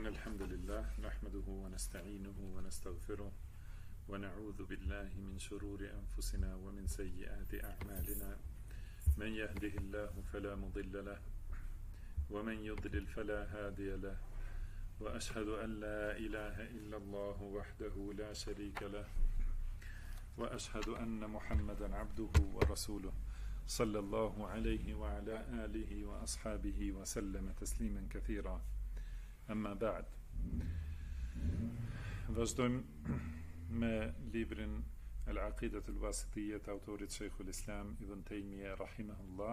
إن الحمد لله نحمده ونستعينه ونستغفره ونعوذ بالله من شرور أنفسنا ومن سيئات أعمالنا من يهده الله فلا مضل له ومن يضلل فلا هادي له وأشهد أن لا إله إلا الله وحده لا شريك له وأشهد أن محمدا عبده ورسوله صلى الله عليه وعلى آله وأصحابه وسلم تسليما كثيرا أما بعد. Vazhdojmë me librin Al-Aqidat al-Wasitiyya të autorit Sheikhul Islam Ibn Taymiyya rahimahullah.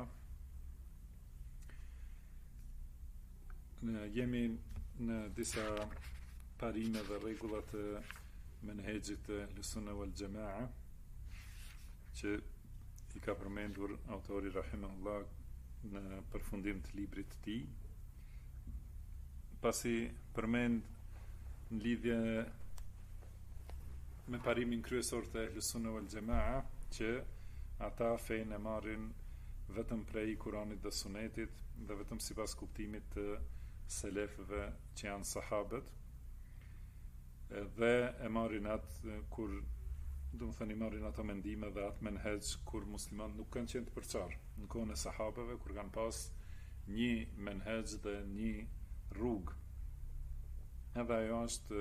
Jemi në disa parime dhe rregulla të menhexhit të Ahlussunna wal Jamaa që i ka përmendur autori rahimahullah në përfundim të librit të tij. Pasi përmend në lidhje me parimin kryesor të Ahlussunna wal Jamaa që ata fenë e marrin vetëm prej Kuranit dhe Sunetit dhe vetëm sipas kuptimit të selefëve që janë sahabët, dhe e marrin atë kur i marrin ato mendime dhe atë menhexh kur muslimanët nuk kanë qenë të përçarë në kohën e sahabëve, kur kanë pas një menhexh dhe një rrugë. Edhe ajo është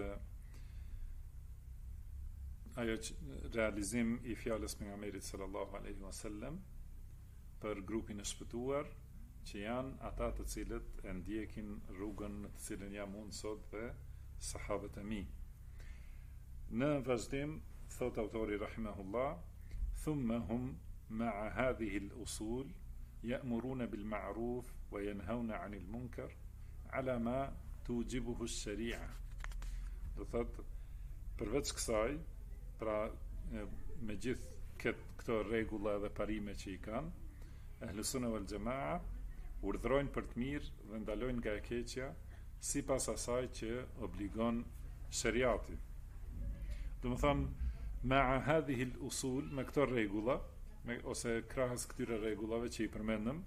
realizim i fjalës pejgamberit sallallahu alaihi wasallam për grupin e shpëtuar që janë ata të cilët e ndjekin rrugën në të cilën jam unë sot dhe sahabët e mi. Në vazhdim thot autori rahimahullah: thumma hum ma'a hadhihi al-usul ya'muruna bil ma'ruf wa yanhauna 'anil munkar ala ma tujibuhu ash-shari'a. Do thot, përveç kësaj, pra me gjithë këto rregulla dhe parime që i kanë, Ahlussunna wal Jamaa urdhrojnë për të mirë dhe ndalojnë nga e keqja sipas asaj që obligon shariati. Do të thonë, ma'a hadhihi al-usul, me këto rregulla, ose krahas këtyre rregullave që i përmendëm,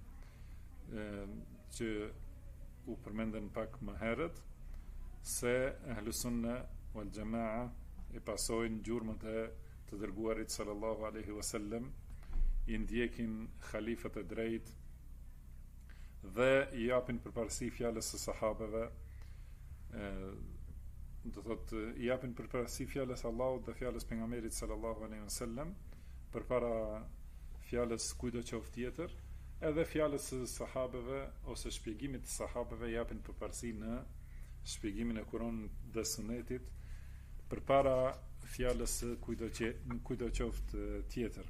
që u përmendën pak më herët, se Ahlussunna wal Jamaa e pasojnë gjurmët e të dërguarit sallallahu alaihi wasallam, i ndjekin khalifët e drejt dhe i japin përparësi fjalës së sahabeve, do thot i japin përparësi fjalës Allahut dhe fjalës pejgamberit sallallahu alaihi wasallam përpara fjalës kujdo qoftë tjetër, edhe fjalës së sahabeve ose shpjegimit të sahabeve japin përparësi në shpjegimin e Kuranit dhe Sunetit përpara fjalës së kujdo qoftë tjetër.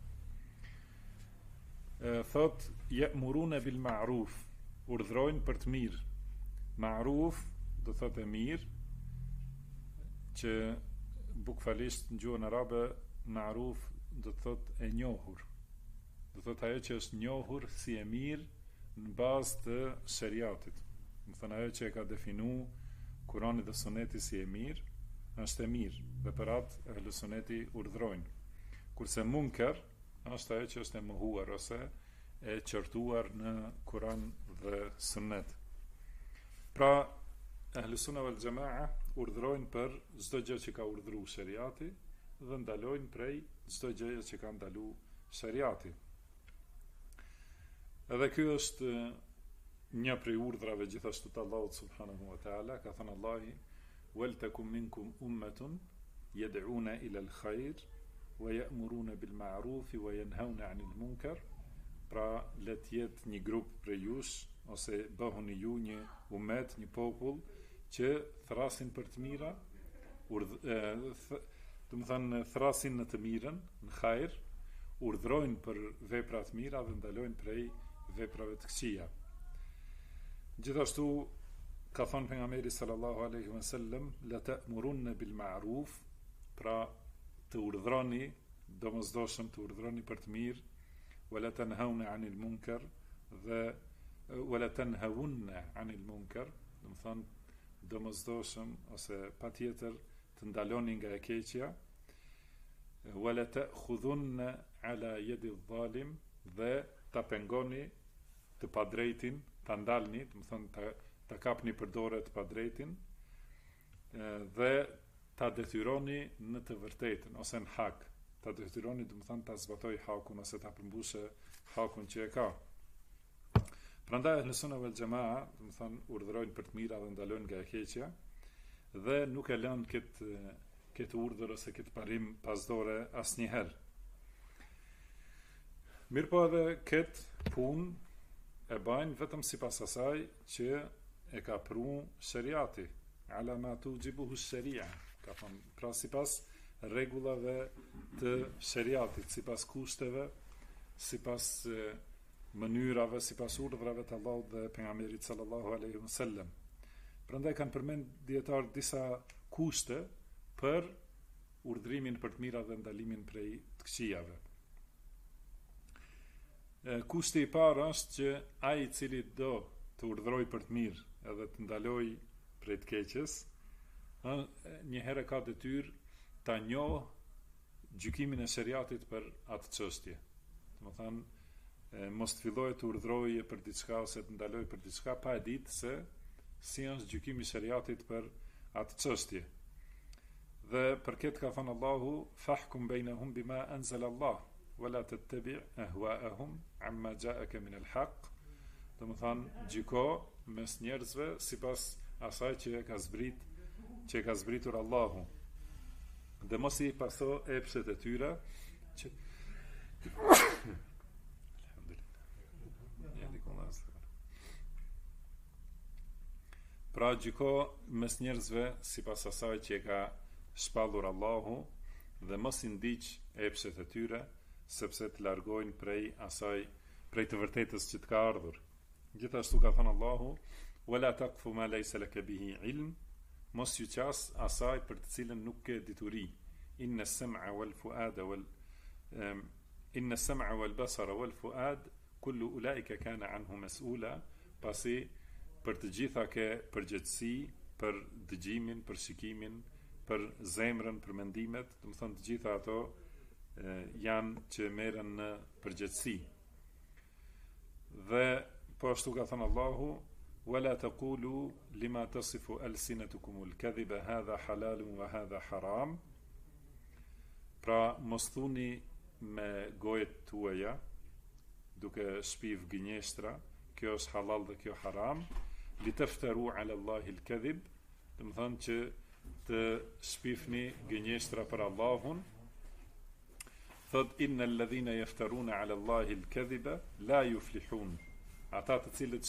Thot ya'muruna bil ma'ruf, urdhrojnë për të mirë. Ma'ruf do thotë e mirë, që bukfalisht në gjuhën arabe ma'ruf do thotë e njohur. Do thotë ajo që është njohur si e mirë në bazë të shariatit. Do thonë ajo që e ka definu Kurani dhe Suneti si e mirë, është e mirë, dhe për atë Ahlussuneti urdhrojnë. Kurse munker është ajo që është e mohuar ose e qortuar në Kuran dhe Sunet. Pra, Ahlussunna wal Jamaa urdhrojnë për çdo gjë që ka urdhëruar shariati dhe ndalojnë prej çdo gjëje që ka ndaluar shariati. Edhe ky është një prej urdhrave gjithashtu të Allahut subhanahu wa taala, ka thënë Allahu: "Wal takum minkum ummatun yad'una ila al-khair wa ya'muruna bil ma'ruf wa yanhauna 'anil munkar." Pra, le të jetë një grup prej jush, ose bëhuni ju një umet, një popull që thrasin për të mira, do të thënë thrasin në të mirën, në hajër, urdhrojnë për vepra të mira dhe ndalojnë prej veprave të këqija. Gjithashtu ka thënë pejgamberi sallallahu alaihi wasallam: la ta'murunna bil ma'ruf, pra të urdhroni, domosdoshëm të urdhroni për të mirë, wala tanhauna 'anil munkar, dhe wala tanhawunna 'anil munkar, do të thonë domosdoshëm ose patjetër të ndaloni nga e keqja, wala ta'khudhunna 'ala yadi adh-dhalim, dhe ta pengoni të padrejtin, ta ndalni, do të thonë ta kapni për dorë të padrejtin, dhe ta detyroni në të vërtetën ose në hak. Ta detyroni, do të thonë, ta zbatoj hakun ose ta përmbusë hakun që e ka. Prandaj Ahlus Sunna wal Jamaa, do të thonë, urdhërojnë për të mira dhe ndalojnë nga e keqja dhe nuk e lënë këtë urdhër ose këtë parim pasdore asnjëherë. Mirpo edhe këtë punë e bajnë vetëm sipas asaj që e ka pru shariati, ala ma tujibuhu sharia, ka thonë, pra sipas rregullave të shariatit, sipas kushteve, sipas mënyrave, sipas urdhrave të Allahut dhe pejgamberit sallallahu alaihi wasallam. Prandaj kanë përmend dietar disa kushte për urdhrimin për të mira dhe ndalimin prej të këqijave. Kushti i parë është që ai i cili do të urdhëroj për të mirë edhe të ndaloj prej të keqes, një herë ka detyrë ta njohë gjykimin e shariatit për atë çështje. Domethënë, mos të fillojë të urdhërojë për diçka ose të ndalojë për diçka pa e ditë se si është gjykimi i shariatit për atë çështje. Dhe për këtë ka thënë Allahu, fahkum bainahum bima anzala Allah, wala tattabi' ahwa'ahum amma ja'aka min al-haq. Domethënë, gjyko mes njerëzve sipas asaj që e ka zbritur Allahu. Dhe mos i paso epshet e tyre që pra gjyko mes njerëzve sipas asaj që e ka shpallur Allahu dhe mos i ndiq epshet e tyre sepse të largojnë prej të vërtetës që të ka ardhur. Gjithashtu ka thënë Allahu, wala taqfu ma laysa laka bihi ilm, mos ju qas asaj për të cilën nuk ke dituri. Inna as-sam'a wal fuada inna as-sam'a wal basara wal fuad kullu ulaika kana anhu mas'ula. Pasi për të gjitha ke përgjegjësi për dëgjimin, për shikimin, për zemrën, për mendimet, do të thonë të gjitha ato janë që merren në përgjegjësi. Dhe po ashtu ka thënë Allahu, wala taqulu lima tasifu alsinatukum al-kadhiba hadha halalun wa hadha haram. Pra mos thuni me gojet tuaja duke shpiv gënjeshtra, kjo është halal dhe kjo haram, li taftaru ala Allahi al-kadhib, do të thonë që të shpifni gënjeshtra për Allahun. Thot innal ladhina yaftaruna ala Allahi al-kadhiba la yuflihun. Ata të cilët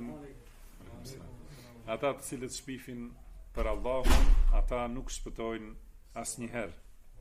shpifin për Allahun, ata nuk shpëtojnë asnjëherë.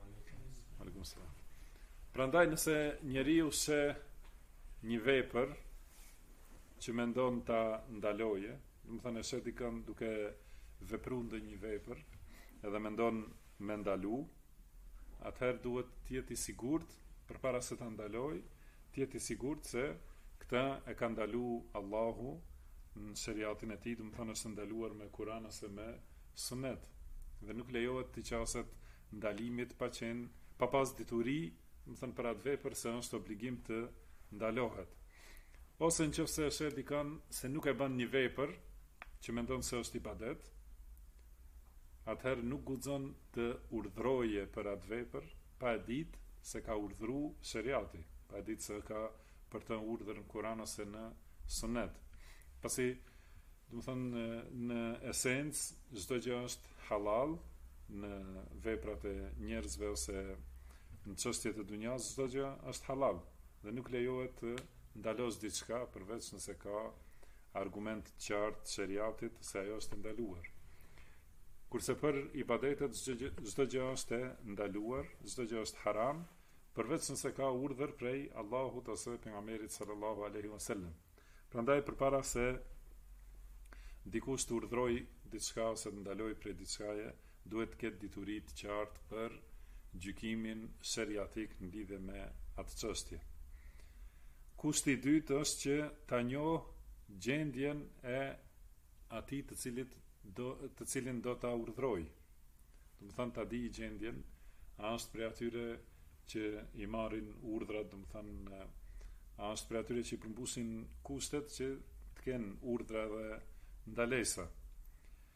Prandaj nëse njeriu se një vepër që mendon ta ndaloje, do të thënë se dikon duke vepruar ndonjë vepër, edhe mendon me ndalu, atëherë duhet të jetë i sigurt përpara se ta ndalojë, të jetë i sigurt se këtë e ka ndalu Allahu në shariatin e tij, do të thonë është ndaluar me Kur'an ose me Sunet. Dhe nuk lejohet të qaset ndalimit pa pas dituri, do të thonë për atë vepër se është obligim të ndalohet. Ose nëse e sheh dikon se nuk e bën një vepër që mendon se është ibadet, atëherë nuk guxon të urdhroje për atë vepër pa e ditë se ka urdhëruar shariati, pa e ditë se ka për të urdhër në Kur'an ose në Sunet. Pasi, do të thonë, në esencë çdo gjë është halal në veprat e njerëzve ose në çështjet e dunjas, çdo gjë është halal dhe nuk lejohet të ndalosh diçka përveç nëse ka argument të qartë të shariatit se ajo është ndaluar. Kurse për ibadetet çdo gjë është e ndaluar, çdo gjë është haram, përveç nëse ka urdhër prej Allahut ose pejgamberit sallallahu alaihi wasallam. Prandaj përpara se dikush të urdhrojë diçka ose të ndalojë prej diçkaje, duhet të ketë dituri të qartë për gjykimin shariatik në lidhje me atë çështje. Kushti i dytë është që ta njohë gjendjen e atij të cilin do ta urdhrojë. Do të thonë ta di gjendjen, a është prej atyre që i marrin urdhrat, do të thonë a është për atyre që i përmbusin kushtet që të kenë urdhra dhe ndalesa.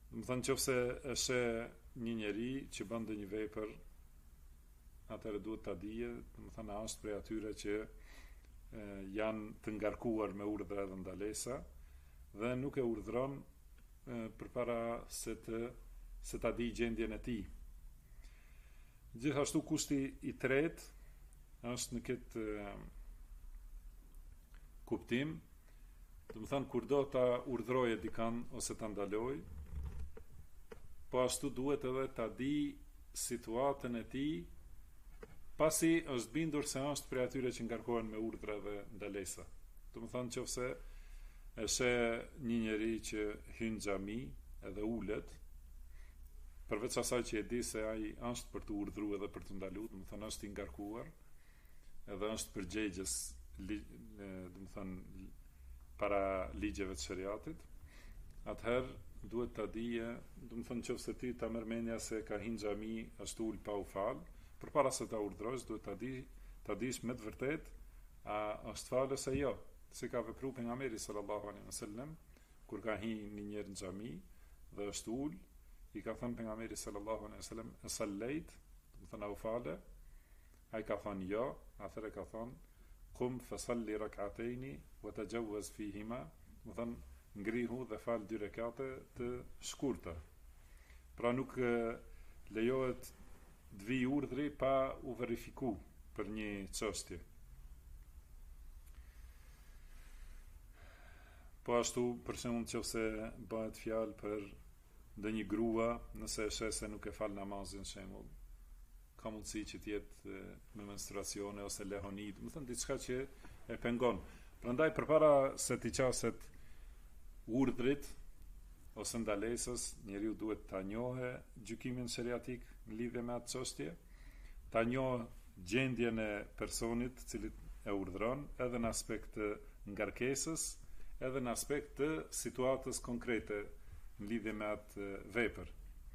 Do të thënë nëse e sheh një njeri që bën ndonjë vepër, atëherë duhet ta dije, do të thënë është prej atyre që janë të ngarkuar me urdhra dhe ndalesa dhe nuk e urdhron përpara se ta di gjendjen e tij. Gjithashtu kushti i tretë është në këtë kuptim, do të thënë kur do ta urdhroje dikan ose ta ndaloj, po ashtu duhet edhe ta di situatën e tij, pasi është bindur se është prej atyre që ngarkohen me urdhra dhe ndalesa. Do të thënë nëse e sheh një njeri që hyn xhami edhe ulet, përveç asaj që e di se ai është për të urdhëruar edhe për të ndaluar, do të thënë është i ngarkuar, edhe është përgjegjës, do të thënë para ligjeve të shariatit, atëherë duhet ta dije, do të thënë nëse ti ta merr mendja se ka hyrë në xhami ashtu ul pa u fal, përpara se ta urdhrosh, duhet ta dish me të vërtetë a është falë ose jo. Si ka vepruar pejgamberi sallallahu alaihi wasallam kur ka hyrë një njeri në xhami dhe është ul, i ka thënë pejgamberi sallallahu alaihi wasallam e sallejt, do të thënë u falë, ai ka thënë jo, atëherë ka thënë qum fasalli rak'ataini wa tajawaz fihima, do të thënë ngrihu dhe fal 2 rekate të shkurta. Pra nuk lejohet të vi urdhri pa u verifiku për një çështje. Po ashtu, për shembull, nëse bëhet fjalë për ndonjë grua, nëse e sheh se nuk e fal namazin, shembull, ka mundësi që të jetë me menstruacione ose lehoni, do të thënë diçka që e pengon. Prandaj përpara se të qaset urdhrit ose ndalesës, njeriu duhet ta njohë gjykimin shariatik në lidhje me atë çështje, ta njohë gjendjen e personit i cili e urdhron, edhe në aspekt të ngarkesës, edhe në aspekt të situatës konkrete në lidhje me atë vepër.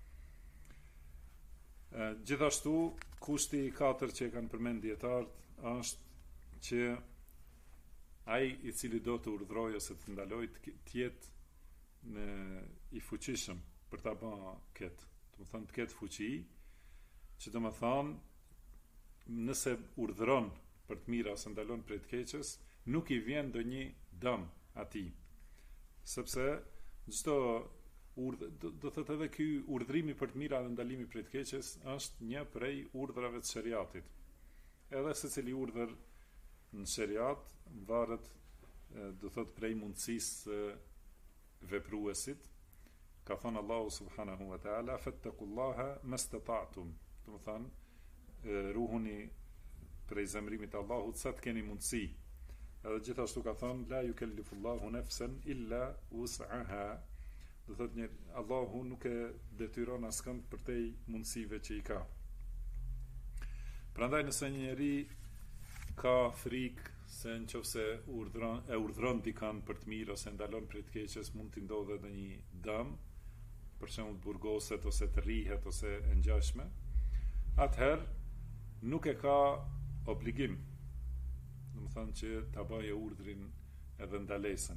Gjithashtu, kushti i 4 që e kanë përmend dietarët është që ai i cili do të urdhrojë ose të ndalojë të jetë i fuqishëm për ta bërë këtë. Do të thonë të ketë fuqi, që do të thonë nëse urdhron për të mira ose ndalon prej të keqes, nuk i vjen ndonjë dëm atij. Sepse çdo do thotë edhe ky urdhrimi për të mira dhe ndalimi prej të keqes është një prej urdhrave të shariatit. Edhe secili urdhër në shariat varet, do thotë prej mundësisë vepruesit. Ka thënë Allahu subhanahu wa taala fattaqullaha mastata'tum. Do të thonë ruhuni prej zemrimit të Allahut sa të keni mundësi. Edhe gjithashtu ka thënë la yukellifullahu nafsan illa wus'aha. Do thotë Allahu nuk e detyron askënd për te mundësive që i ka. Prandaj nëse një njeri ka frikë se nëse urdhron dikan për të mirë ose ndalon prej të keqes, mund t'i ndodhe edhe një dëm, për shembull të burgoset ose të rrihet ose e ngjashme, atëherë nuk e ka obligim, do të thonë që ta bëjë urdhrin edhe ndalesën.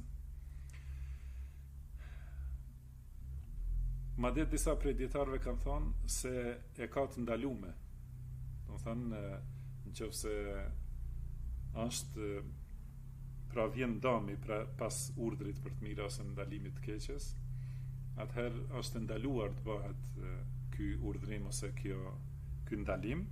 Madje disa prej dietarëve kanë thonë se e ka të ndalume. Do të thonë nëse është pra vjen dëmi pas urdhrit për të mirë ose ndalimit të keqes, atëherë është ndaluar të bëhet ky urdhrim ose ky ndalim,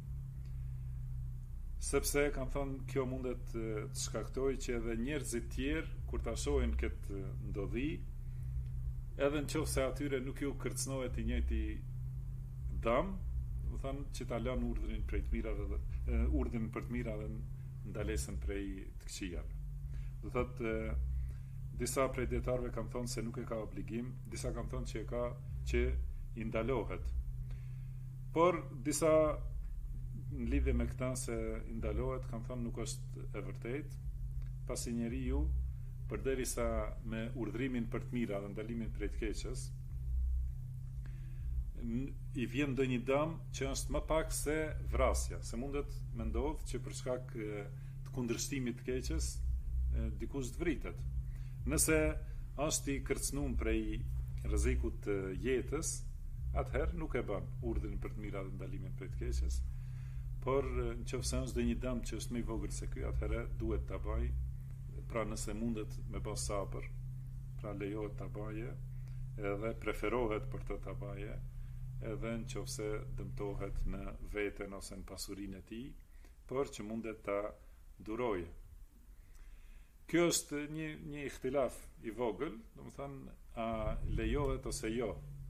sepse kanë thonë kjo mundet të shkaktojë që edhe njerëzit tjerë kur ta shohin këtë ndodhi, edhe nëse atyre nuk ju kërcënohet i njëjti dëm, do thonë që ta lënë urdhrin prej të mirave dhe urdhrin për të mira dhe ndalesën prej të këqijave. Do thotë disa prej dietarëve kanë thonë se nuk e ka obligim, disa kanë thonë që i ndalohet. Por disa në lidhje me këta se i ndalohet kanë thonë nuk është e vërtetë, pasi njeriu përderisa me urdhrimin për të mira dhe ndalimin prej të keqes, i vjen ndonjë dëm që është më pak se vrasja, se mundet me ndodhë që për shkak të kundërshtimit të keqes dikush të vritet. Nëse është i kërcënuar prej rrezikut të jetës, atëherë nuk e bën urdhrin për të mirat dhe ndalimin prej të keqes. Por nëse është një dëm që është më i vogël se ky, atëherë duhet ta bëj. Pra nëse mundet me bë sabër, pra lejohet ta bëje, edhe preferohet për të ta bëje, edhe nëse dëmtohet në veten ose në pasurinë e tij, por që mundet ta duroje. Kjo është një ihtilaf i vogël, domethënë a lejohet ose jo.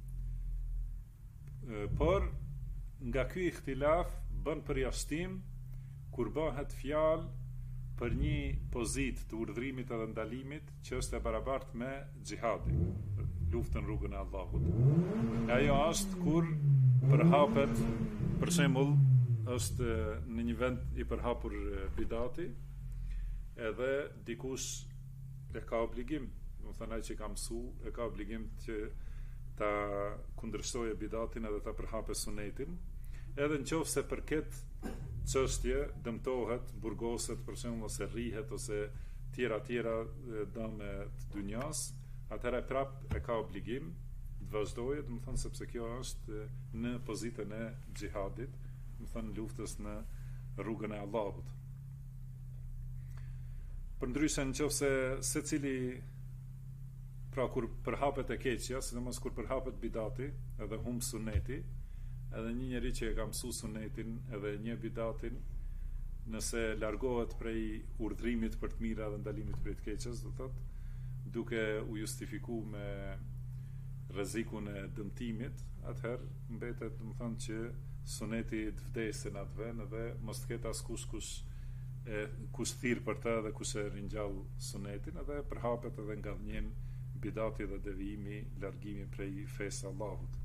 Por nga ky ihtilaf bën përjashtim kur bëhet fjalë për një pozitë të urdhërimit edhe ndalimit që është e barabartë me xhihadin, luftën rrugën e Allahut. Ajo është kur përhapet, për shembull, është në një vend i përhapur bidati, edhe dikush e ka obligim, domethënë ai që ka mësu e ka obligim që ta kundërshtojë bidatin edhe ta përhapë sunetin, edhe nëse për këtë çështje dëmtohet, burgoset për shembull, ose rrihet ose tjera dëme të dunjas, atëherë prap e ka obligim të vazhdojë, domethënë sepse kjo është në pozitën e xhihadit, domethënë luftës në rrugën e Allahut. Përndryshe nëse secili, pra kur përhapet e keqja, sidomos kur përhapet bidati edhe humb suneti, edhe një njeri që e ka mësu sunetin edhe një bidatin, nëse largohet prej urdhrimit për të mira dhe ndalimit prej të keqes, do thotë, duke u justifikuar me rrezikun e dëmtimit, atëherë mbetet, domethënë, që suneti të vdesë në atë vend dhe mos të ketë askush kush thirr për të dhe kush e ringjall sunetin, edhe përhapet edhe ngadhnjen bidati dhe devijimi, largimi prej fesë Allahut.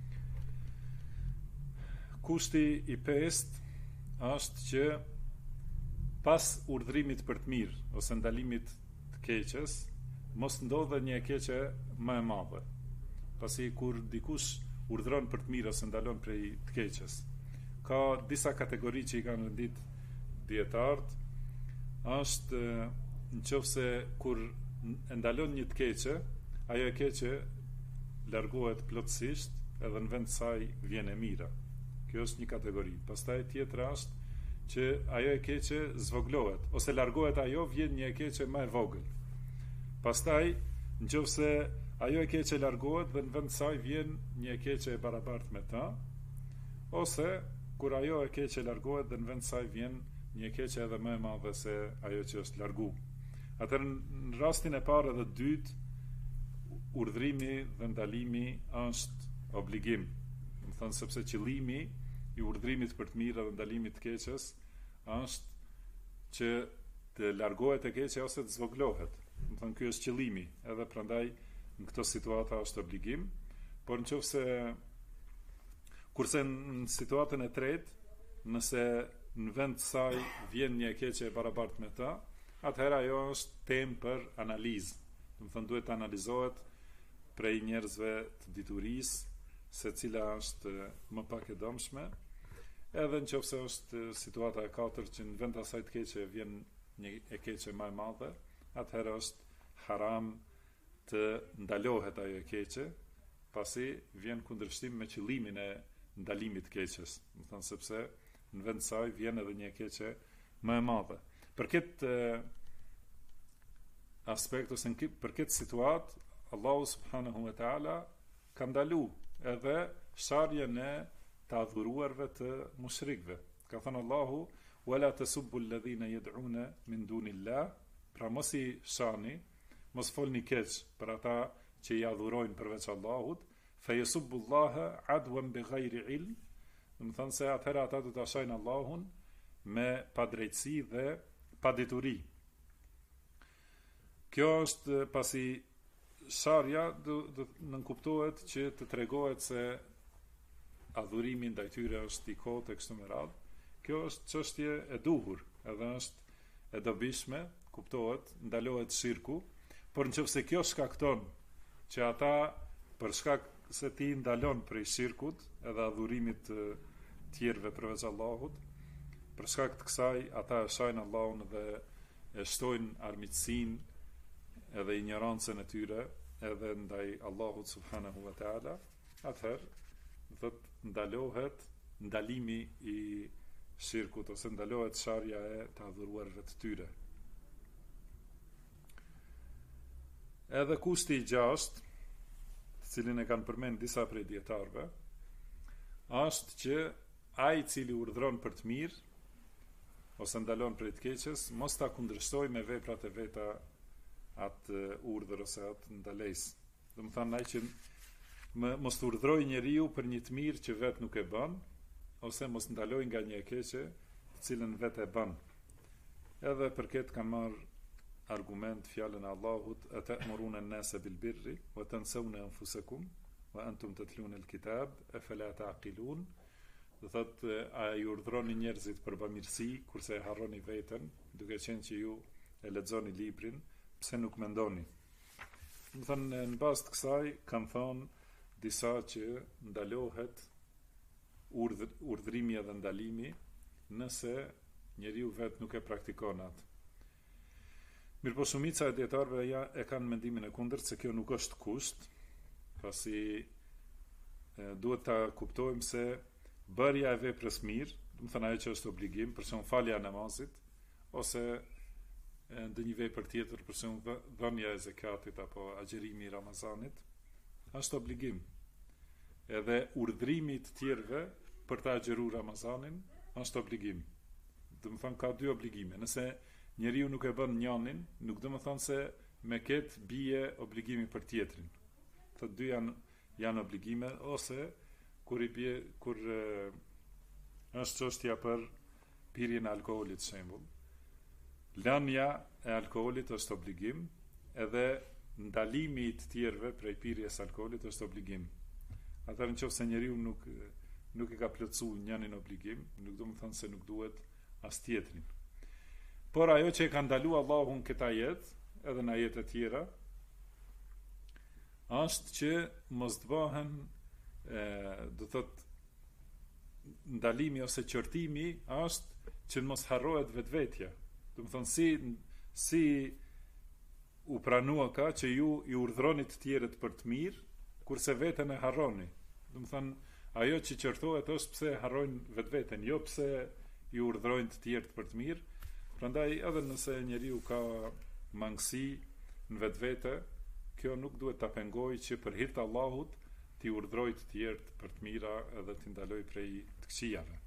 Kushti i pestë është që pas urdhërimit për të mirë ose ndalimit të keqes, mos ndodhe një e keqe më e madhe. Pasi kur dikush urdhëron për të mirë ose ndalon prej të keqes, ka disa kategori që i kanë vendit dietarët, është nëse kur e ndalon një të keqe, ajo e keqe largohet plotësisht edhe në vend saj vjen e mira. Kjo është një kategori. Pastaj tjetra është që ajo e keqe zvoglohet ose largohet ajo, vjen një e keqe më e vogël. Pastaj nëse ajo e keqe largohet dhe në vend saj vjen një e keqe e barabartë me ta, ose kur ajo e keqe largohet dhe në vend saj vjen një e keqe edhe më e madhe se ajo që është largu. Atëherë në rastin e parë dhe dytë, urdhrimi dhe ndalimi është obligim. Do thënë sepse qëllimi i urdhrimit për të mirë dhe ndalimit të keqes është që të largohet e keqja ose të zvoglohet. Do thënë ky është qëllimi, edhe prandaj në këto situata është obligim, por nëse kurse në situatën e tretë, nëse në vend të saj vjen një e keqe e barabartë me ta, atëherë ajo është temë për analizë. Do thënë duhet të analizohet prej njerëzve të diturisë, se cila është më pak e dëmshme, edhe nëse është situata e katërt që në vend të asaj të keqe vjen një e keqe më e madhe, atëherë është haram të ndalohet ajo e keqe, pasi vjen kundërshtim me qëllimin e ndalimit të keqes, do thënë sepse në vend të saj vjen edhe një e keqe më e madhe. Për këtë aspekt ose për këtë situatë, Allahu subhanahu wa taala ka ndalu edhe sharjen e të adhuruarve të mushrikëve. Ka thënë Allahu: "Wala tasubbu alladhina yad'una min dunillah", pra mos i shani, mos folni keq për ata që i adhurojnë përveç Allahut, fa yasubbu Allaha adwan bighayri ilm, do të thonë se atëherë ata do ta shajnë Allahun me padrejtësi dhe padituri. Kjo është pasi sharja do nënkuptohet që të tregohet se adhurimi ndaj tyre është i kotë e kështu me radhë. Kjo është çështje e duhur, edhe është e dobishme, kuptohet, ndalohet shirku, por nëse kjo shkakton që ata për shkak se ti ndalon prej shirkut edhe adhurimit të tjerëve përveç Allahut, për shkak të kësaj ata e shajnë Allahun dhe e shtojnë armiqsinë edhe ignorancën e tyre edhe ndaj Allahut subhanahu wa taala, atëherë do të ndalohet ndalimi i shirkut ose ndalohet sharja e të adhuruarve të tyre. Edhe kushti i gjashtë, të cilin e kanë përmend disa prej dietarëve, është që ai i cili urdhron për të mirë ose ndalon prej të keqes, mos ta kundërshtojë me veprat e veta atë urdhër ose atë ndalesë. Do të thonë ai që mos urdhroj njeriu për një të mirë që vetë nuk e bën, ose mos ndaloj nga një e keqe, të cilën vetë e bën. Edhe për këtë ka marrë argument fjalën e Allahut: "Atamuruna an-nasa bil birri wa tansawna anfusakum wa antum tatluna al-kitab afala ta'qilun." Do thotë, a ju urdhroni njerëzit për bamirësi, kurse e harroni veten, duke qenë që ju e lexoni librin, pse nuk mendoni? Do thonë, në bazë të kësaj kanë thonë disa që ndalohet urdhrimi edhe ndalimi nëse njeriu vetë nuk e praktikon atë. Mirë po shumica e dietarëve e kanë mendimin e kundërt se kjo nuk është kusht, pasi duhet ta kuptojmë se bërja e veprës mirë, do të thënë ajo që është obligim, për shembull falja e namazit, ose ndonjë vepër tjetër, për shembull dhënia e zakatit apo agjerimi i Ramazanit, është obligim. Edhe urdhrimi të tjerëve për ta agjeruar Ramazanin është obligim. Do të thënë ka dy obligime. Nëse njeriu nuk e bën njënin, nuk do të thonë se me këtë bie obligimi për tjetrin. Të dy janë obligime, ose kur është çështja për pirjen e alkoolit, shembull. Lënia e alkoolit është obligim, edhe ndalimi i të tjerëve prej pirjes së alkoolit është obligim. Atëherë nëse njeriu nuk i ka plotësuar njënin obligim, nuk do të thonë se nuk duhet as tjetrin. Por ajo që e ka ndaluar Allahu në këtë ajet, edhe në ajete të tjera, është që mos të bëhen, do thotë, ndalimi ose qortimi është që mos harrohet vetvetja. Do të thonë si u pranua ka që ju i urdhroni të tjerët për të mirë, kurse veten e harroni. Do të thonë, ajo që qortohet është pse harrojnë vetveten, jo pse i urdhrojnë të tjerët për të mirë. Prandaj edhe nëse njeriu ka mangësi në vetvete, kjo nuk duhet ta pengojë që për hir të Allahut t'i urdhroj të tjerët për të mira edhe t'i ndaloj prej të këqijave.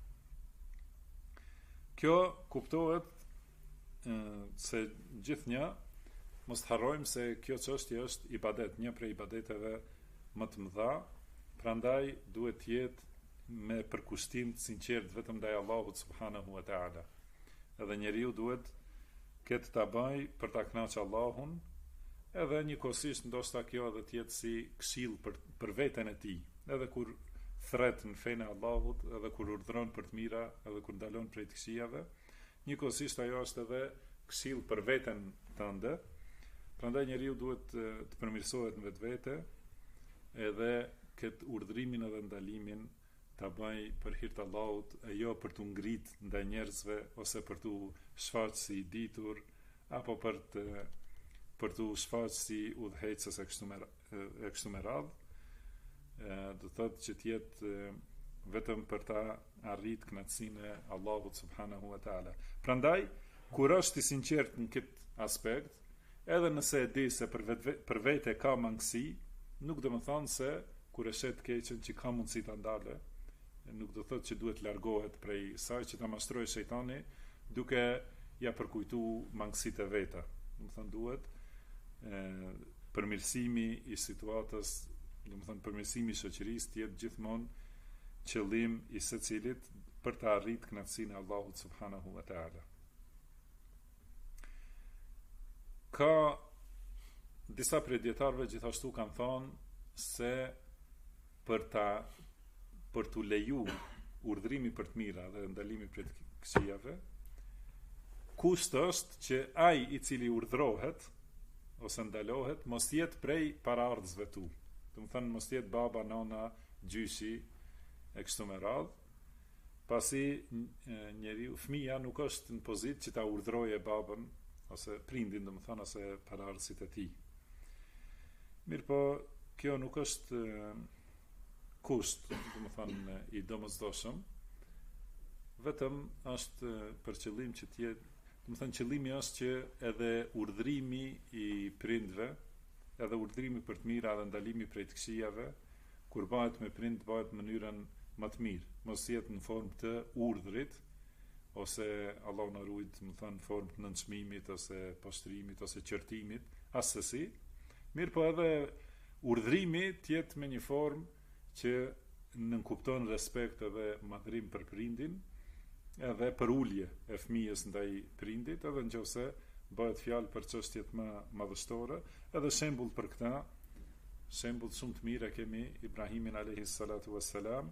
Kjo kuptohet se gjithnjë mos të harrojmë se kjo çështje është ibadet, një prej ibadeteve më të mëdha, prandaj duhet të jetë me përkushtim të sinqert vetëm ndaj Allahut subhanahu wa taala. Edhe njeriu duhet këtë ta bëj për ta kënaqur Allahun, edhe njëkohësisht ndoshta kjo edhe të jetë si këshill për veten e tij, edhe kur thret në fenë e Allahut, edhe kur urdhron për të mira, edhe kur ndalon prej të këqijave, njëkohësisht ajo është edhe këshill për veten tënde. Prandaj njeriu duhet të përmirësohet në vetvete, edhe këtë urdhrimin edhe ndalimin ta bëj për hir të Allahut, e jo për t'u ngrit ndaj njerëzve ose për t'u shfaqë si i ditur, apo për t'u shfaqë si udhëheqës e kështu me radhë. Do thotë që t'jetë vetëm për ta arrit kënaqësinë e Allahut subhanahu wa taala. Prandaj, kur është i sinqert në këtë aspekt, edhe nëse e di se për vete ka mangësi, nuk do të thonë se kur e shet keqen që ka mundësi ta ndale, nuk do thotë që duhet largohet prej saj, që ta mashtrojë shejtani duke ja përkujtu mangësitë e veta. Do të thonë duhet përmirësimi i situatës, do të thonë përmirësimi i shoqërisë të jetë gjithmonë qëllim i secilit për të arritur kënaqësinë e Allahut subhanahu wa taala. Ka disa prej dietarëve gjithashtu kanë thonë se për t'u leju urdhrimi për të mira dhe ndalimi prej të këqijave, kusht është që ai i cili urdhrohet ose ndalohet mos jetë prej paraardhësve tu. Do të thënë mos jetë baba, nona, gjyshi e kështu me radhë, pasi fëmia nuk është në pozitë që ta urdhroje babën ose prindin, do të thënë, ose paraardhësit e tij. Mirë po, kjo nuk është kusht, do më thënë, i domosdoshëm, vetëm është për qëllim që tjetë, do më thënë, qëllimi është që edhe urdhrimi i prindve, edhe urdhrimi për të mira dhe ndalimi prej të këqijave, kur bëhet me prind, bëhet në mënyrën më të mirë, mos jetë në formë të urdhrit, ose Allah në rujt, më thënë, formë të nënçmimit, ose poshtrimit, ose qërtimit, asësi, mirë po edhe urdhrimi tjetë me një formë që nënkupton respekt edhe madhrim për prindin, edhe për ulje e fëmijës ndaj prindit, edhe nëse bëhet fjalë për çështjet më madhështore, edhe shembull për këtë, shembull shumë të mirë kemi Ibrahimin alayhi salatu wassalam,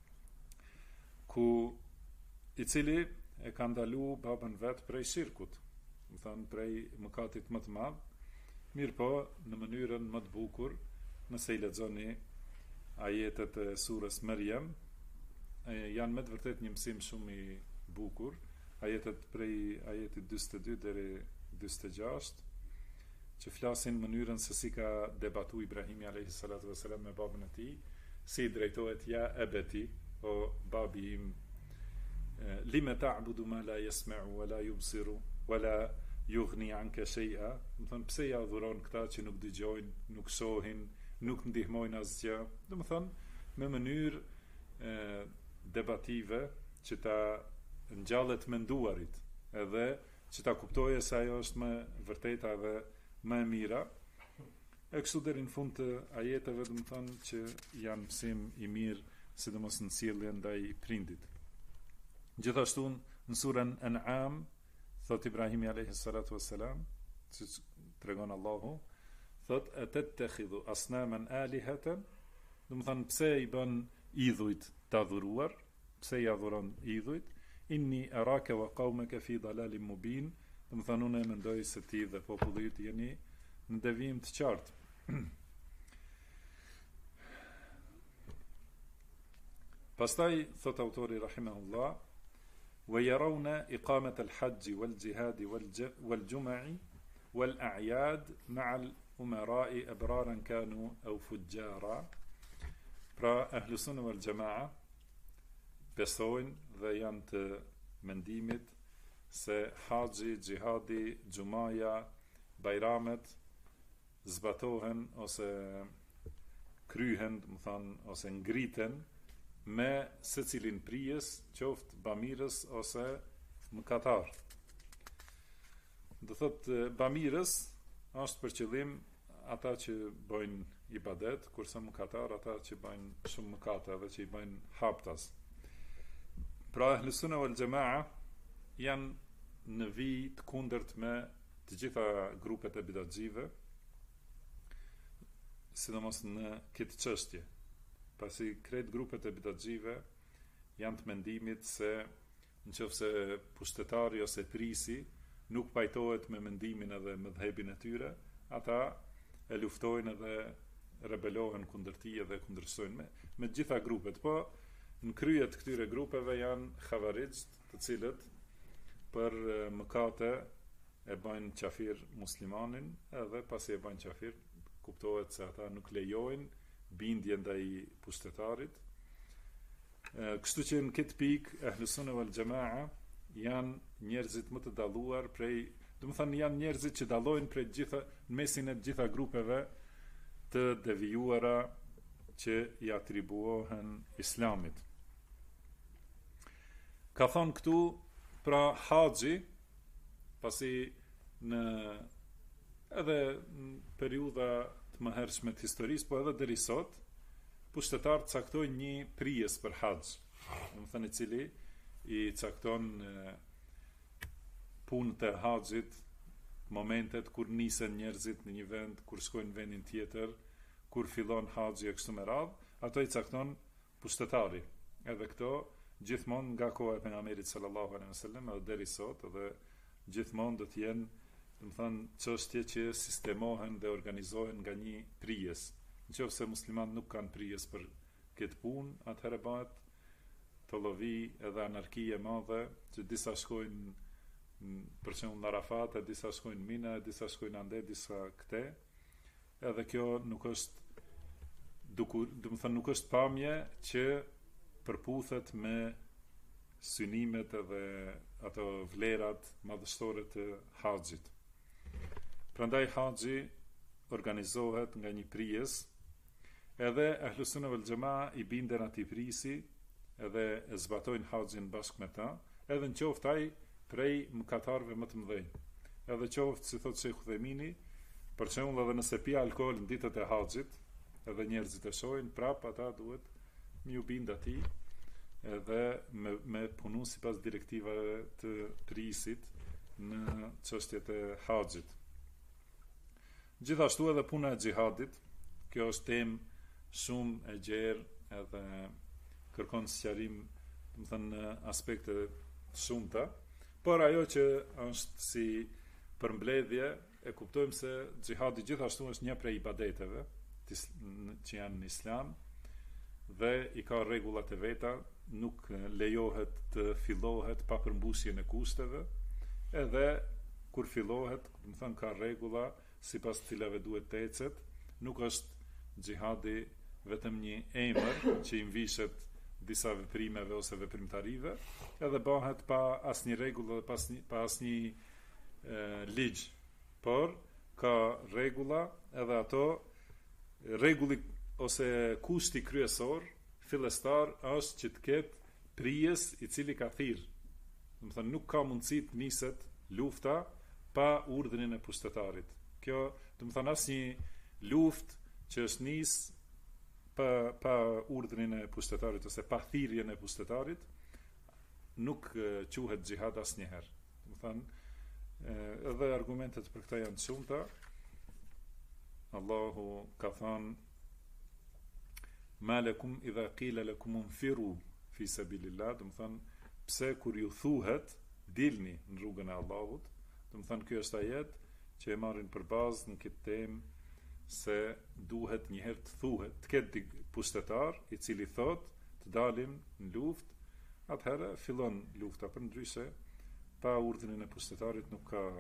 ku i cili e ka ndalu babën vet prej shirkut, do të thënë prej mëkatit më të madh, mirë po në mënyrën më të bukur, nëse i lexoni ajetet e surës Maryam, janë me të vërtet një mësim shumë i bukur, ajetet prej ajetit 42 deri 46, që flasin mënyrën se si ka debatu Ibrahimi alayhi salatu wasalam me babën e tij, si drejtohet ja ebeti, o babi im, lime ta'budu ma la yasma'u wa la yubsiru wa la yughni anka shay'a, do të thonë pse ja adhuron këta që nuk dëgjojnë, nuk shohin, nuk ndihmojnë asgjë, do të thonë me mënyrë debative që ta ngjallet menduarit, edhe që ta kuptojë se ajo është më vërteta dhe më e mira. E kështu deri në fund të ajeteve, do të thonë që janë mësim i mirë, sidomos në sjellje ndaj prindit. Gjithashtu në surën An'am, thot Ibrahimi alayhi salatu wassalam, siç tregon Allahu, thot atattakhidhu asnaman alihatan, do të thonë pse i bën idhujt të adhuruar, pse i adhuron idhujt, inni araka wa qaumaka fi dalalin mubin, do të thonë unë mendoj se ti dhe populli yt jeni në devijim të qartë. Pastaj thot autori rahimahullah, ويرون إقامة الحج والجهاد والجمع والأعياد مع الأمراء أبرارا كانوا أو فجارا. Pra ahlu sunna wal jamaa besojnë dhe janë të mendimit se haxhi, xhihadi, xumaja, bajramet zbatohen ose kryhen, do të thonë, ose ngriten me secilin prijes, qoftë bamirës ose mëkatar. Do thotë bamirës është për qëllim ata që bëjnë ibadet, kurse mëkatar ata që bëjnë shumë mëkate dhe që i bëjnë haptas. Pra ahlu sunna wal jamaa janë në vijë të kundërt me të gjitha grupet e bidatxive, sidomos në këtë çështje. Pasi krejt grupet e bidatxive janë të mendimit se nëse pushtetari ose prisi nuk pajtohet me mendimin edhe me dhëbin e tyre, ata e luftojnë edhe rebelohen kundër tij dhe kundërsojnë me të gjitha grupet, po në krye të këtyre grupeve janë xhavarixht, të cilët për mëkate e bëjnë qafir muslimanin, edhe pasi e bëjnë qafir, kuptohet se ata nuk lejojnë bindje ndaj pushtetarit. Kështu që në këtë pikë ahlus sunna wal jamaa janë njerëzit më të dalluar prej, do të thënë janë njerëzit që dallojnë prej gjitha, në mesin e gjitha grupeve të devijuara që i atribuohen Islamit. Ka thonë këtu, pra haxhi, pasi në edhe në periudha të mëhershme të historisë, po edhe deri sot, pushtetarët caktojnë një prijes për haxh, do të thënë i cili i cakton punët e haxhit, momentet kur nisen njerëzit në një vend, kur shkojnë në vendin tjetër, kur fillon haxhi e kështu me radhë, ato i cakton pushtetari. Edhe këto gjithmonë nga koha e pejgamberit sallallahu alaihi wasallam edhe deri sot, edhe gjithmonë do të jenë, do të thënë, çështje që sistemohen dhe organizohen nga një prijes. Nëse muslimanët nuk kanë prijes për këtë punë, atëherë bëhet të llovi edhe anarki e madhe, që disa shkojnë për shembull në Arafat, disa shkojnë në Mina, disa shkojnë ande, disa këte. edhe kjo nuk është do të thënë nuk është pamje që përputhet me synimet edhe ato vlerat madhështore të haxhit. Prandaj haxhi organizohet nga një prijes, edhe Ahlus Sunna wal Jamaa i binden atij prisi edhe e zbatojnë haxhin bashkë me ta, edhe në qoftë ai prej mëkatarëve më të mëdhenj. Edhe qoftë, si thotë Sheikh Uthemini, për shembull edhe nëse pi alkool në ditët e haxhit, edhe njerëzit e shohin, prap ata duhet më u bind atij edhe me punu sipas direktivave të prisit në çështjet e haxhit. Gjithashtu edhe puna e xhihadit, kjo është temë shumë e gjerë edhe kërkon sqarim, do të thënë në aspekte shumëta, por ajo që është si përmbledhje e kuptojmë se xhihadi gjithashtu është një prej ibadeteve që janë në Islam dhe i ka rregullat e veta, nuk lejohet të fillohet pa përmbusjen e kushteve, edhe kur fillohet, do të thënë ka rregulla sipas të cilave duhet të ecet, nuk është xhihadi vetëm një emër që i mvishet disa veprimeve ose veprimtarive, edhe bëhet pa asnjë rregull dhe pa asnjë ligj, por ka rregulla, edhe ato rregulli ose kushti kryesor fillestar është që të ketë prijes i cili ka thirr. Do të thënë nuk ka mundësi të niset lufta pa urdhrin e pushtetarit. Kjo, do të thënë asnjë luftë që është nis pa urdhrin e pushtetarit ose pa thirrjen e pushtetarit nuk quhet xhihad asnjëherë. Do të thënë edhe argumentet për këtë janë të shumta. Allahu ka thënë: "Ma lakum idha qila lakum unfiru fi sabilillah", do të thënë pse kur ju thuhet dilni në rrugën e Allahut. Do të thënë ky është ajet që e marrin për bazë në këtë temë se duhet njëherë të thuhet, të ketë pushtetar i cili thot të dalim në luftë, atëherë fillon lufta, për ndryshe pa urdhrin e pushtetarit nuk ka.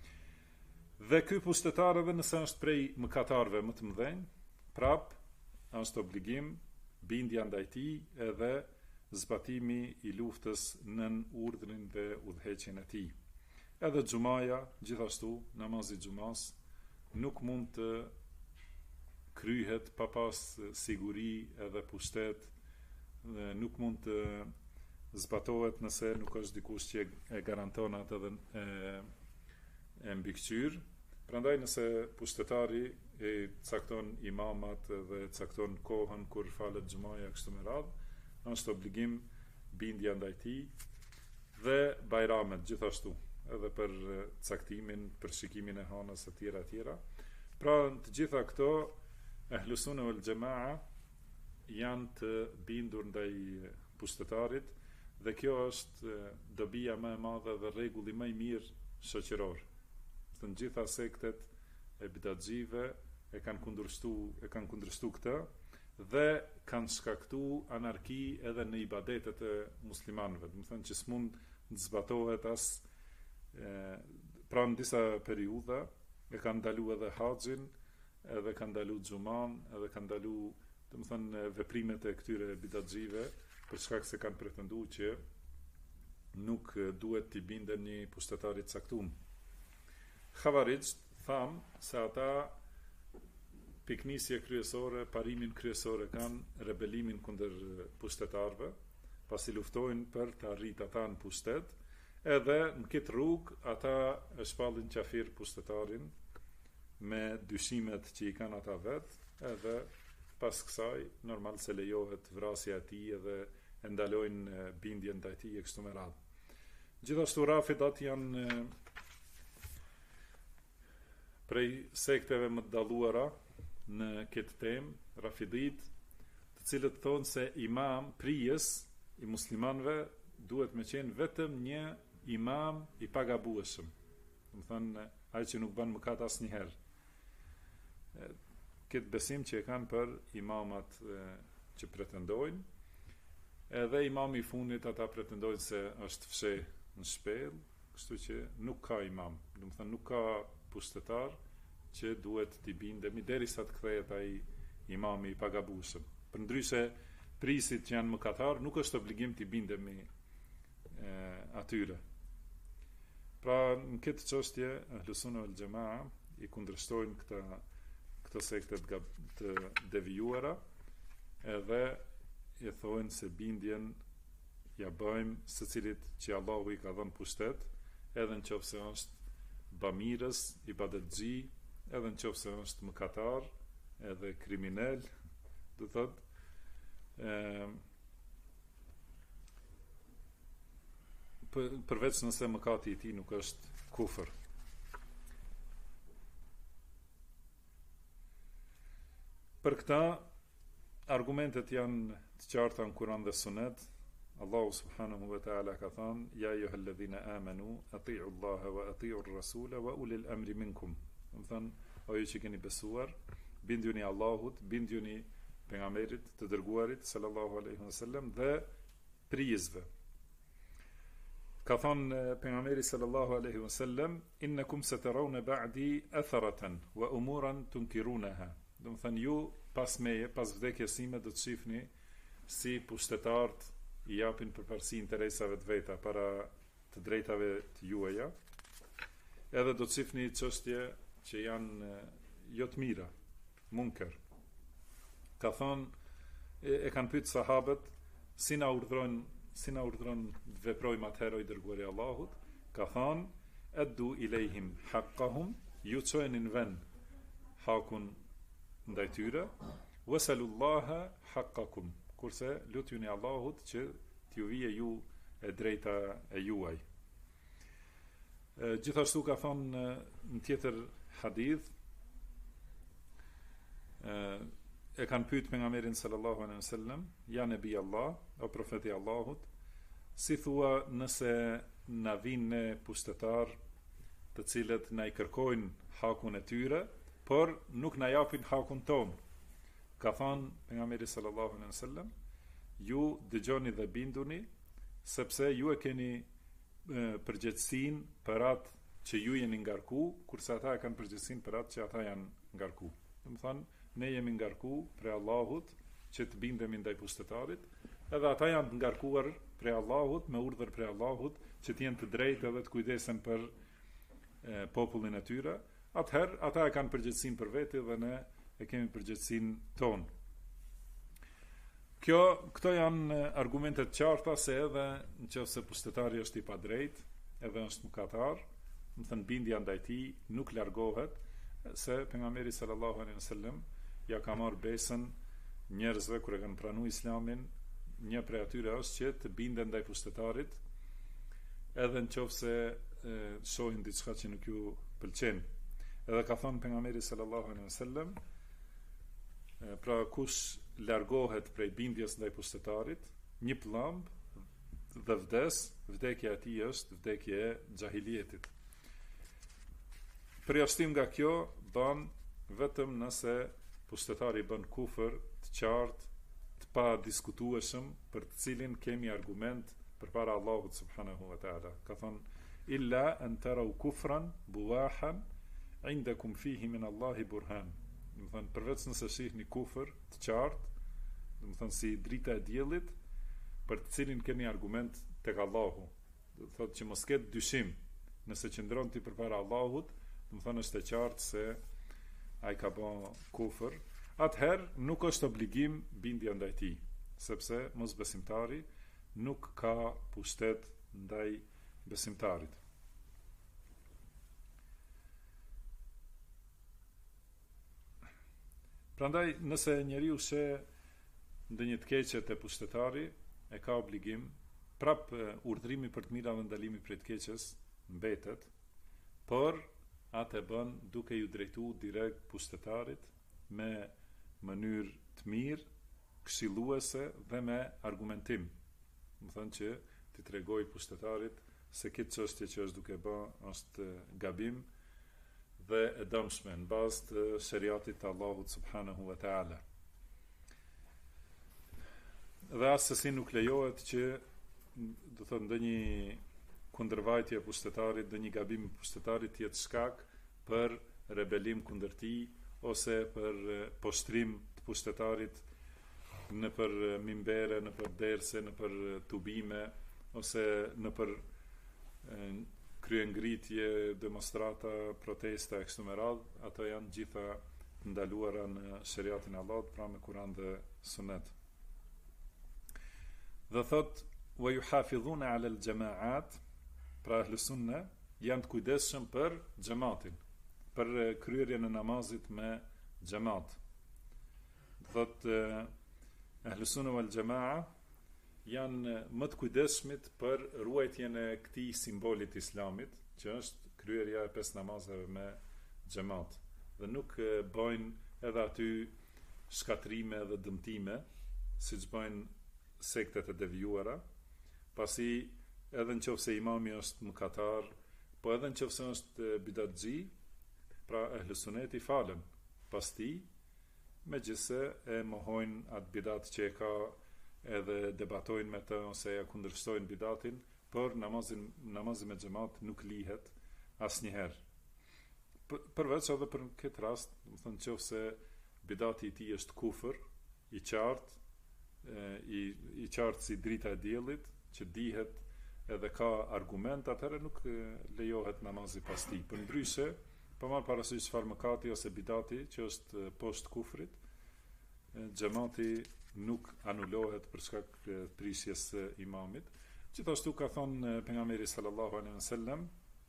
Dhe ky pushtetar edhe nëse është prej mëkatarëve më të mëdhenj, prap është obligim bindja ndaj tij edhe zbatimi i luftës nën urdhrin dhe udhëheqjen e tij. Edhe xhumaja, gjithashtu, namazi xhumas nuk mund të kryhet pa pas siguri edhe pushtet, dhe nuk mund të zbatohet nëse nuk është dikush që e garanton atë dhe e mbikëqyr. Prandaj nëse pushtetari e cakton imamat dhe cakton kohën kur falet xhumaja kështu me radhë, është obligim bindja ndaj tij dhe bajramet gjithashtu, edhe për caktimin, për shikimin e hanës e tjera. Pra të gjitha këto Ahlus Sunna wal Jamaa janë të bindur ndaj pushtetarit dhe kjo është dobia më e madhe dhe rregulli më i mirë shoqëror. Të gjitha sektet e bidatxive e kanë kundërshtu këtë dhe kanë shkaktuar anarki edhe në ibadetet e muslimanëve. Do të thënë që s'mund të zbatohet as pra në disa periudha e kanë ndaluar edhe haxhin, edhe kanë ndaluar xhuman, edhe kanë ndaluar, do të thënë, veprimet e këtyre bidatxive për shkak se kanë pretenduar që nuk duhet t'i binden një pushtetari të caktuar. Khawarij tham se ata piknisje kryesore, parimin kryesore kanë rebelimin kundër pushtetarëve, pasi luftojnë për të arritur ata në pushtet, edhe në këtë rrugë ata e shpallin qafir pushtetarin me dyshimet që i kanë ata vetë, edhe pas kësaj normal se lejohet vrasja e tij edhe e ndalojnë bindjen ndaj tij e kështu me radhë. Gjithashtu rafidat janë prej sekteve më të dalluara në këtë temë, rafidit, të cilët thonë se imam prijes i muslimanëve duhet me qenë vetëm një imam i pagabueshëm. Do të thonë ai që nuk bën mëkat asnjëherë. Këtë besim që e kanë për imamat që pretendojnë, edhe imami i fundit ata pretendojnë se është fsheh në shpellë, kështu që nuk ka imam, do të thënë nuk ka pushtetar që duhet t'i bindemi derisa të kthehet ai imami i pagabueshëm. Përndryshe prisit që janë mëkatar nuk është obligim t'i bindemi atyre. Pra në këtë çështje Ahlus Sunna wal Jamaa i kundërshtojnë këto sekte të devijuara, edhe i thonë se bindjen ja bëjmë secilit që Allahu i ka dhënë pushtet, edhe nëse është bamirës, ibadetxhi, edhe nëse është mëkatar, edhe kriminal, do thotë përveç nëse mëkati i tij nuk është kufër. Për këta argumentet janë të qarta në Kur'an dhe Sunet. Allahu subhanahu wa ta'ala ka thënë: "Ya ayyuhalladhina amanu ati'u Allaha wa ati'u ar-rasula wa ulil amri minkum." Do të thënë, o ju që keni besuar, binduni Allahut, binduni pejgamberit të dërguarit sallallahu alaihi wasallam dhe prijisve. Ka thënë pejgamberi sallallahu alaihi wasallam: "Innakum satarawna ba'di atharatan wa umuran tunkirunaha." Do të thënë, ju pas meje, pas vdekjes time, do të shihni si pushtetarët i japin përparësi interesave të veta para të drejtave të juaja, edhe do të shihni çështje që janë jo të mira, munker. Ka thonë, e kanë pyet sahabët, si na urdhron të veprojmë atëherë i dërguari i Allahut. Ka thonë, addu ilejhim haqqahum, ju çojeni në vend hakun ndaj tyre, wasalullaha haqqakum, kurse lutjuni Allahut që t'ju vije ju e drejta e juaj. Gjithashtu ka thonë në tjetër hadith, e kanë pyet pejgamberin sallallahu alaihi wasallam: "Ja nebi Allah, o profeti i Allahut, si thua nëse na vinë pushtetar të cilët na i kërkojnë hakun e tyre, por nuk na japin hakun ton?" Ka thënë pejgamberi sallallahu alaihi wasallam: "Ju dëgjoni dhe binduni, sepse ju e keni përgjegjësinë për atë që ju jeni ngarku, kurse ata e kanë përgjegjësinë për atë që ata janë ngarku." Do të thonë, ne jemi ngarku prej Allahut që të bindemi ndaj pushtetarit, edhe ata janë ngarkuar prej Allahut, me urdhër prej Allahut, që të jenë të drejtë edhe të kujdesen për popullin e tyre. Atëherë, ata e kanë përgjegjësinë për veti dhe ne e kemi përgjegjësinë tonë. Këto janë argumentet qarta se edhe nëse pushtetari është i padrejt, edhe është mëkatar, do të thënë bindja ndaj tij nuk largohet, se pejgamberi sallallahu alaihi wasallam ja ka marrë besën njerëzve kur e kanë pranuar Islamin. Një prej atyre është që të binden ndaj pushtetarit, edhe nëse shohin diçka që nuk ju pëlqen. Edhe ka thënë pejgamberi sallallahu alaihi wasallam, pra kush largohet prej bindjes ndaj pushtetarit, një pllumb dhe vdekja e tij është vdekje e xahilietit. Përjashtim nga kjo bën vetëm nëse pushtetari bën kufër të qartë, të pa diskutueshëm, për të cilin kemi argument përpara Allahut subhanahu wa taala. Ka thënë: "Illa an taraw kufran buwahan indakum fihi min Allahi burhan." Do të thënë, përveç nëse shihni kufër të qartë, do të thënë si drita e diellit, për të cilin keni argument tek Allahu. Do të thotë që mos ketë dyshim, nëse qëndron ti përpara Allahut, do të thënë është e qartë se ai ka bën kufër, atëherë nuk është obligim bindja ndaj tij, sepse mosbesimtari nuk ka pushtet ndaj besimtarit. Prandaj, nëse njeriu sheh ndonjë të keqe te pushtetari, e ka obligim, prap urdhrimi për të mira dhe ndalimi prej të keqes mbetet, por atë e bën duke ju drejtuar direkt pushtetarit me mënyrë të mirë, këshilluese dhe me argumentim. Do thënë që ti tregoj pushtetarit se këtë çështje që është duke bë është gabim dhe e dëmshme në bazë të shariatit të Allahut subhanahu wa taala. Dhe asesi nuk lejohet që, do thënë, ndonjë kundërvajtje e pushtetarit, ndonjë gabim i pushtetarit të jetë shkak për rebelim kundër tij ose për poshtrim të pushtetarit në për mimbere, në për derse, në për tubime ose në për kryengritje, demonstrata, protesta e kështu me radhë, ato janë gjitha ndaluara në shariatin e Allahut, pra me Kur'an dhe Sunet. Dhe thot wa yuhafidhuna ala al-jama'at, pra ahlu sunne janë të kujdesshëm për xhamatin, për kryerjen e namazit me xhamat. Thot ahlu sunne wal jamaa janë më të kujdesshmit për ruajtjen e këtij simbolit të Islamit, që është kryerja e 5 namazeve me xhamat, dhe nuk bëjnë edhe aty shkatrime dhe dëmtime, siç bëjnë sektet e devijuara, pasi edhe nëse imami është mëkatar, po edhe nëse është bidatxhi, pra ehlu suneti falen pas tij, megjithse e mohojnë atë bidat që e ka, edhe debatojnë me të ose ja kundërshtojnë bidatin, por namazin me xhamat nuk lihet asnjëherë. Përveç edhe për këtë rast, do të thonë nëse bidati i tij është kufër i qartë, i qartë si drita e diellit, që dihet edhe ka argument, atëherë nuk lejohet namazi pas tij. Përndryshe, pa marrë parasysh çfarë mëkati ose bidati që është poshtë kufrit, xhamati nuk anulohet për shkak të prisjes së imamit. Gjithashtu ka thonë pejgamberi sallallahu alaihi wasallam,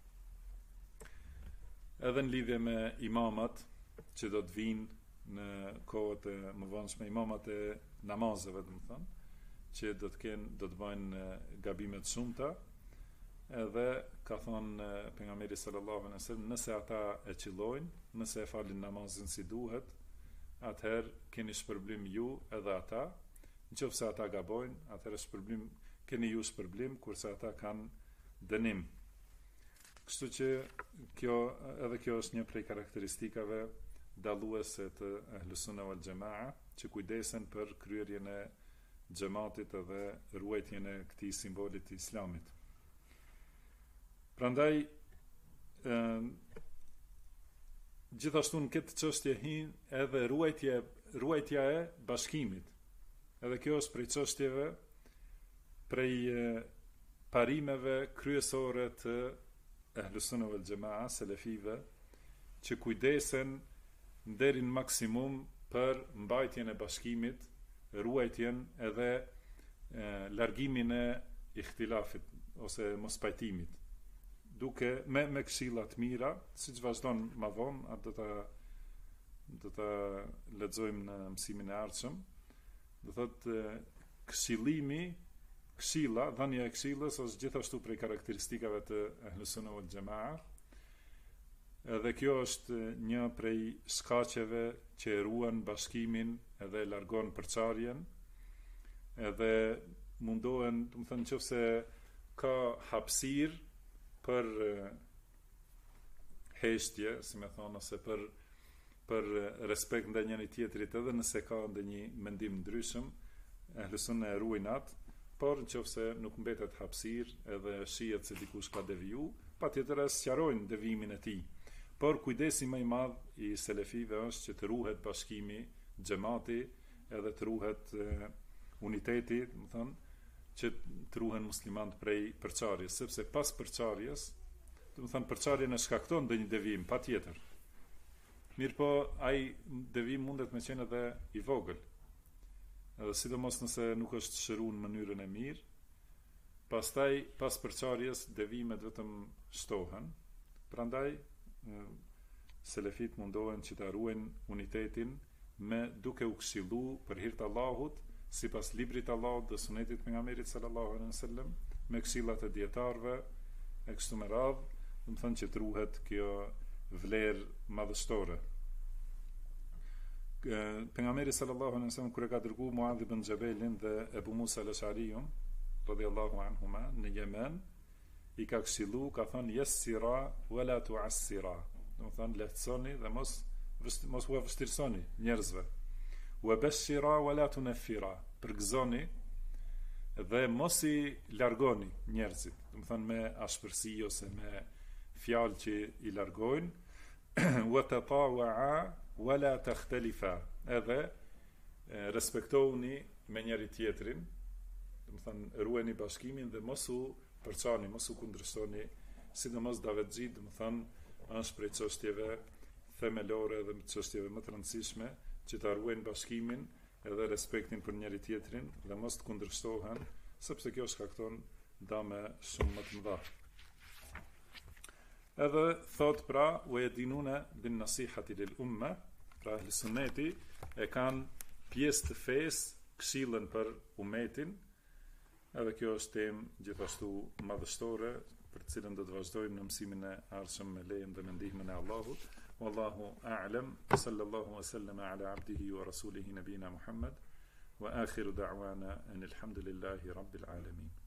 edhe në lidhje me imamat që do të vinë në kohët e mëvonshme, imamat e namazeve, domethënë, që do të bëjnë gabime të shumta, edhe ka thonë pejgamberi sallallahu alaihi wasallam, nëse ata e qillojnë, nëse e falin namazin si duhet, atëherë keni shpërblim ju edhe ata, nëse ata gabojnë, atëherë keni ju shpërblim, kurse ata kanë dënim. Kështu që kjo është një prej karakteristikave dalluese të ahlus sunna wal jamaa, që kujdesen për kryerjen e xhamatit edhe ruajtjen e këtij simbolit të Islamit. Prandaj gjithashtu në këtë çështje hin edhe ruajtja e bashkimit. Edhe kjo është prej çështjeve, prej parimeve kryesore të ahlus sunna wal jamaa, selefive, që kujdesen deri në maksimum për mbajtjen e bashkimit, ruajtjen edhe largimin e ihtilafit ose mospajtimit, duke me këshilla të mira, siç vazhdon më vonë, atë do ta lexojmë në mësimin e ardhshëm. Do thotë këshilla, dhënia e këshillës është gjithashtu prej karakteristikave të ahlus sunna wal jamaa. Edhe kjo është një prej shkaqeve që ruan bashkimin edhe largon përçarjen, edhe mundohen, do të thënë, nëse ka hapësirë për heshtje, si më thonë, ose për respekt ndaj njëri tjetrit, edhe nëse ka ndonjë mendim ndryshëm, ahlus sunna e ruajnë atë, por nëse nuk mbetet hapësirë edhe shihet se dikush ka deviju, patjetër as sqarojnë devijimin e tij. Por kujdesi më i madh i selefive është që të ruhet bashkimi, xhamati, edhe të ruhet uniteti, do të thonë, që të ruhen muslimanët prej përçarjes, sepse pas përçarjes, do të thonë, përçarjen e shkakton ndonjë devijim, patjetër. Mirëpo ai devijim mundet me qenë edhe i vogël. Edhe sidomos nëse nuk është shëruar në mënyrën e mirë, pastaj pas përçarjes devijimet vetëm shtohen. Prandaj selefit mundohen që ta ruajnë unitetin duke u këshillu për hir të Allahut, sipas librit të Allahut dhe sunetit pejgamberit sallallahu alaihi wasallam, me këshillat e dietarëve e kështu me radhë, do të thonë që të ruhet kjo vlerë madhështore. Pejgamberi sallallahu alaihi wasallam kur e ka dërguar Muadh ibn Jabelin dhe Ebu Musa al-Ash'ariun radhiyallahu anhuma në Yemen, i ka këshillu, ka thënë yassira wala tu'assira, do të thonë lehtësoni dhe mos u vështirësoni njerëzve. Wa bashira wala tunaffira, përgëzoni dhe mos i largoni njerëzit, do të thonë me ashpërsi ose me fjalë që i largojnë, wa tatawa'a wala takhtalifa, edhe respektohuni me njëri tjetrin, do të thënë ruajeni bashkimin dhe mos u përçani, mos u kundërshtoni, sidomos davexhit, do të thënë është prej çështjeve themelore dhe çështjeve më të rëndësishme që ta ruajnë bashkimin edhe respektin për njëri tjetrin dhe mos të kundërshtohen, sepse kjo shkakton dame shumë më të mëdha. Edhe thot pra, u edinune bin nasihati lil umme, pra ehli sunneti e kanë pjesë të fesë këshillën për umetin, edhe kjo është temë gjithashtu madhështore, për të cilën do të vazhdojmë në mësimin e ardhshëm me lejen dhe me ndihmën e Allahut. Wallahu a'lam, sallallahu wa sallama ala abdihi wa rasulihi nabina Muhammad, wa akhiru da'wana anil hamdulillahi rabbil alamin.